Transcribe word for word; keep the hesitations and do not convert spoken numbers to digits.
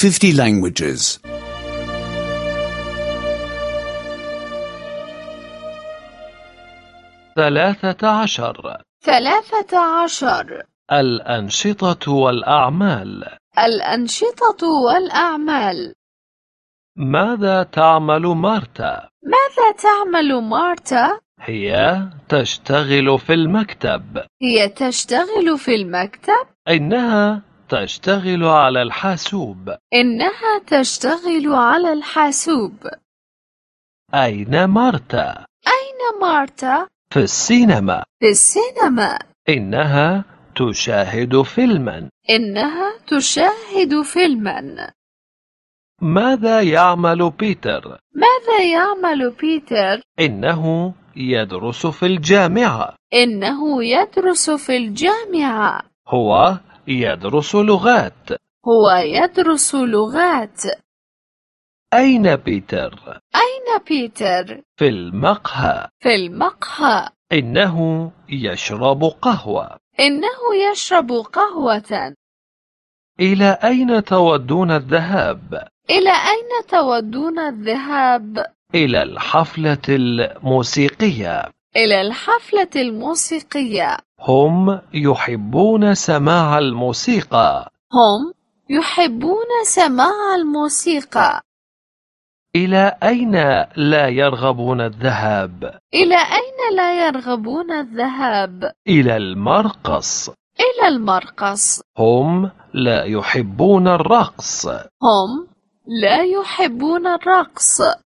fifty languages. ثلاثة عشر. ثلاثة عشر. الأنشطة والأعمال. الأنشطة والأعمال. ماذا تعمل مارتا؟ ماذا تعمل مارتا؟ هي تشتغل في المكتب. هي تشتغل في المكتب. إنها تشتغل على الحاسوب. إنها تشتغل على الحاسوب. أين مارتا؟ أين مارتا؟ في السينما. في السينما. إنها تشاهد فيلما. إنها تشاهد فيلما. ماذا يعمل بيتر؟ ماذا يعمل بيتر؟ إنه يدرس في الجامعة. إنه يدرس في الجامعة. هو يدرس لغات. هو يدرس لغات. أين بيتر؟ أين بيتر؟ في المقهى. في المقهى. إنه يشرب قهوة. إنه يشرب قهوة. إلى أين تودون الذهاب؟ إلى أين تودون الذهاب؟ إلى الحفلة الموسيقية. إلى الحفلة الموسيقية. هم يحبون سماع الموسيقى. هم يحبون سماع الموسيقى. إلى أين لا يرغبون الذهاب؟ إلى أين لا يرغبون الذهاب؟ إلى المرقص. إلى المرقص. هم لا يحبون الرقص. هم لا يحبون الرقص.